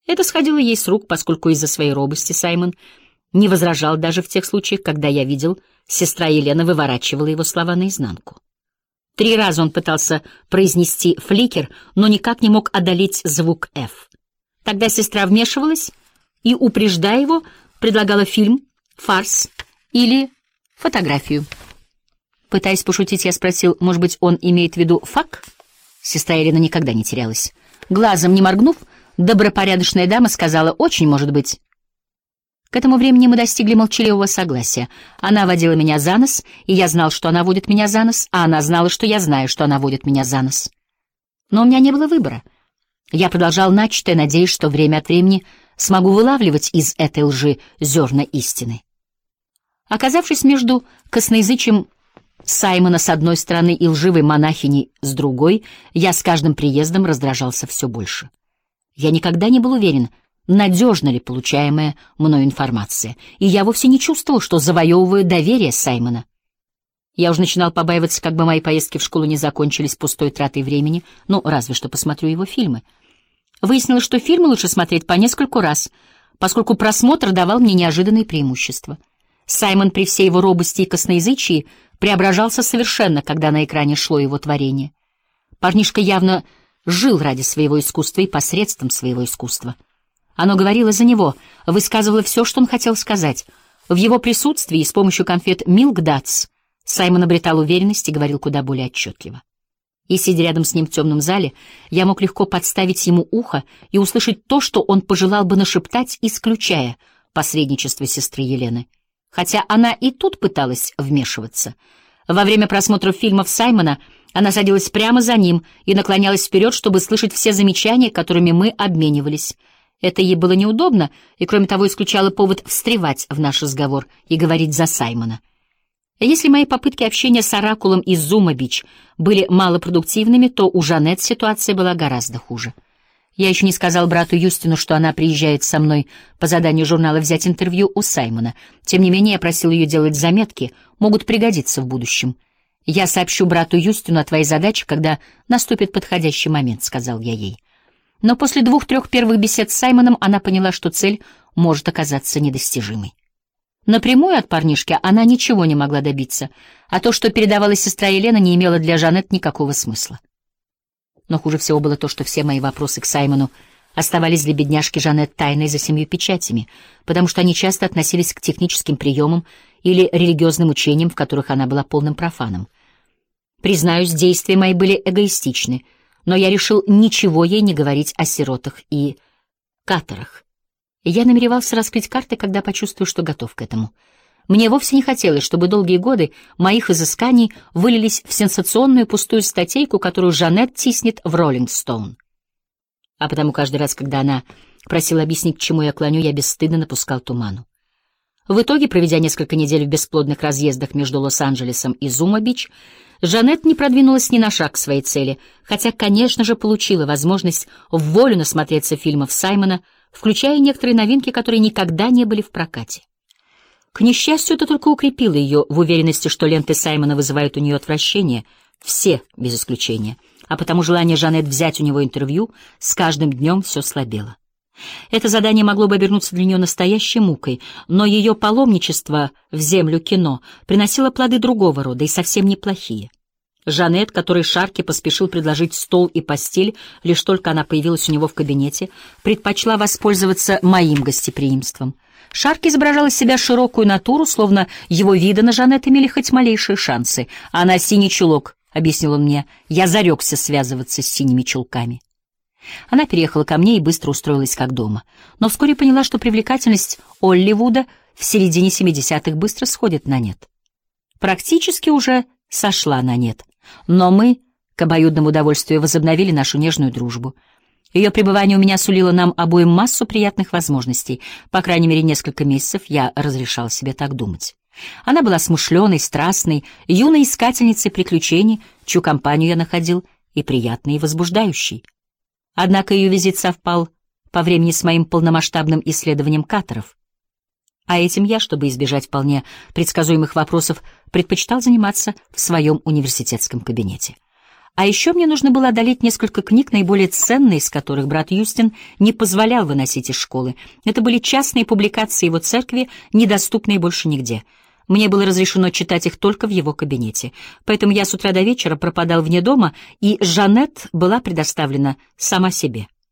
Это сходило ей с рук, поскольку из-за своей робости Саймон не возражал даже в тех случаях, когда я видел, сестра Елена выворачивала его слова наизнанку. 3 раза он пытался произнести «фликер», но никак не мог одолеть звук «Ф». Тогда сестра вмешивалась и, упреждая его, предлагала фильм, фарс или фотографию. Пытаясь пошутить, я спросил, может быть, он имеет в виду фак? Сестра Елена никогда не терялась. Глазом не моргнув, добропорядочная дама сказала «очень может быть». К этому времени мы достигли молчаливого согласия. Она водила меня за нос, и я знал, что она водит меня за нос, а она знала, что я знаю, что она водит меня за нос. Но у меня не было выбора. Я продолжал начатое, надеясь, что время от времени смогу вылавливать из этой лжи зерна истины. Оказавшись между косноязычием Саймона с одной стороны и лживой монахиней с другой, я с каждым приездом раздражался все больше. Я никогда не был уверен, надежна ли получаемая мною информация, и я вовсе не чувствовал, что завоевываю доверие Саймона. Я уже начинал побаиваться, как бы мои поездки в школу не закончились пустой тратой времени, ну, разве что посмотрю его фильмы. Выяснилось, что фильмы лучше смотреть по нескольку раз, поскольку просмотр давал мне неожиданные преимущества. Саймон при всей его робости и косноязычии преображался совершенно, когда на экране шло его творение. Парнишка явно жил ради своего искусства и посредством своего искусства. Оно говорило за него, высказывало все, что он хотел сказать. В его присутствии и с помощью конфет «Milk Duds» Саймон обретал уверенность и говорил куда более отчетливо. И, сидя рядом с ним в темном зале, я мог легко подставить ему ухо и услышать то, что он пожелал бы нашептать, исключая посредничество сестры Елены. Хотя она и тут пыталась вмешиваться. Во время просмотра фильмов Саймона она садилась прямо за ним и наклонялась вперед, чтобы слышать все замечания, которыми мы обменивались. Это ей было неудобно, и, кроме того, исключало повод встревать в наш разговор и говорить за Саймона. Если мои попытки общения с Оракулом из Зума-Бич были малопродуктивными, то у Жанет ситуация была гораздо хуже. Я еще не сказал брату Юстину, что она приезжает со мной по заданию журнала взять интервью у Саймона. Тем не менее, я просил ее делать заметки, могут пригодиться в будущем. «Я сообщу брату Юстину о твоей задаче, когда наступит подходящий момент», — сказал я ей. Но после 2-3 первых бесед с Саймоном она поняла, что цель может оказаться недостижимой. Напрямую от парнишки она ничего не могла добиться, а то, что передавала сестра Елена, не имело для Жанет никакого смысла. Но хуже всего было то, что все мои вопросы к Саймону оставались для бедняжки Жанет тайной за 7 печатями, потому что они часто относились к техническим приемам или религиозным учениям, в которых она была полным профаном. Признаюсь, действия мои были эгоистичны, но я решил ничего ей не говорить о сиротах и каторах. Я намеревался раскрыть карты, когда почувствую, что готов к этому. Мне вовсе не хотелось, чтобы долгие годы моих изысканий вылились в сенсационную пустую статейку, которую Жанет тиснет в «Роллинг Стоун». А потому каждый раз, когда она просила объяснить, к чему я клоню, я бесстыдно напускал туману. В итоге, проведя несколько недель в бесплодных разъездах между Лос-Анджелесом и Зума-Бич, Жанет не продвинулась ни на шаг к своей цели, хотя, конечно же, получила возможность вволю насмотреться фильмов Саймона, включая некоторые новинки, которые никогда не были в прокате. К несчастью, это только укрепило ее в уверенности, что ленты Саймона вызывают у нее отвращение, все без исключения, а потому желание Жанет взять у него интервью с каждым днем все слабело. Это задание могло бы обернуться для нее настоящей мукой, но ее паломничество в землю кино приносило плоды другого рода и совсем неплохие. Жанет, которой Шарки поспешил предложить стол и постель, лишь только она появилась у него в кабинете, предпочла воспользоваться моим гостеприимством. Шарки изображал из себя широкую натуру, словно его виды на Жанет имели хоть малейшие шансы. «Она синий чулок», — объяснил он мне, — «я зарекся связываться с синими чулками». Она переехала ко мне и быстро устроилась как дома, но вскоре поняла, что привлекательность Олливуда в середине 70-х быстро сходит на нет. Практически уже сошла на нет, но мы, к обоюдному удовольствию, возобновили нашу нежную дружбу. Ее пребывание у меня сулило нам обоим массу приятных возможностей, по крайней мере, несколько месяцев я разрешал себе так думать. Она была смышленой, страстной, юной искательницей приключений, чью компанию я находил и приятной, и возбуждающей. Однако ее визит совпал по времени с моим полномасштабным исследованием каторов. А этим я, чтобы избежать вполне предсказуемых вопросов, предпочитал заниматься в своем университетском кабинете. А еще мне нужно было одолеть несколько книг, наиболее ценные из которых брат Юстин не позволял выносить из школы. Это были частные публикации его церкви, недоступные больше нигде. Мне было разрешено читать их только в его кабинете. Поэтому я с утра до вечера пропадал вне дома, и Жанет была предоставлена сама себе.